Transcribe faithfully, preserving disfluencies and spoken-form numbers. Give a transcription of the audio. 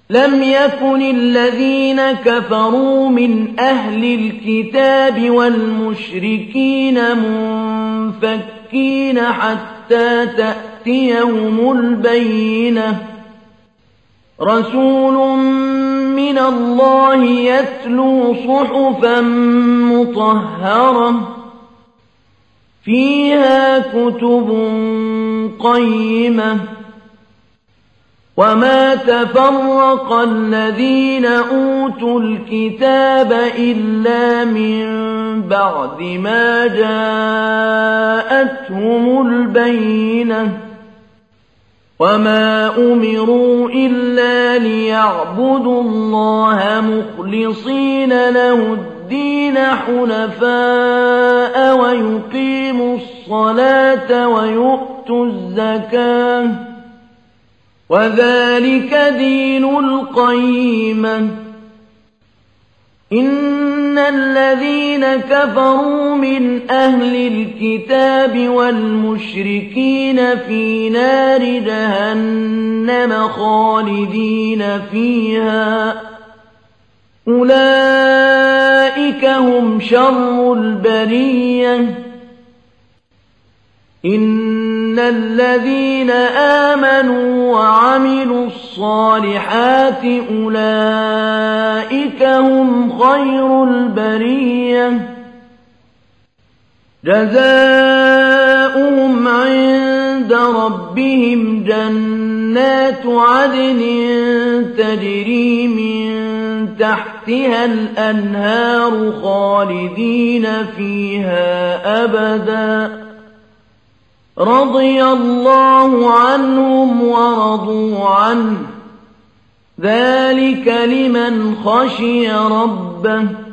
لم يكن الذين كفروا من أهل الكتاب والمشركين منفكين حتى تأتيهم البينة رسول من الله يتلو صحفا مطهرة فيها كتب قيمة وما تفرق الذين أوتوا الكتاب إلا من بعد ما جاءتهم البينة وما أمروا إلا ليعبدوا الله مخلصين له الدين حنفاء ويقيموا الصلاة ويؤتوا الزكاة وذلك دين القيمة إن الذين كفروا من أهل الكتاب والمشركين في نار جهنم خالدين فيها أولئك هم شر البرية إن الذين آمنوا وعملوا الصالحات أولئك هم خير البرية جزاؤهم عند ربهم جنات عدن تجري من تحتها الأنهار خالدين فيها أبداً رضي الله عنهم ورضوا عنه ذلك لمن خشي ربه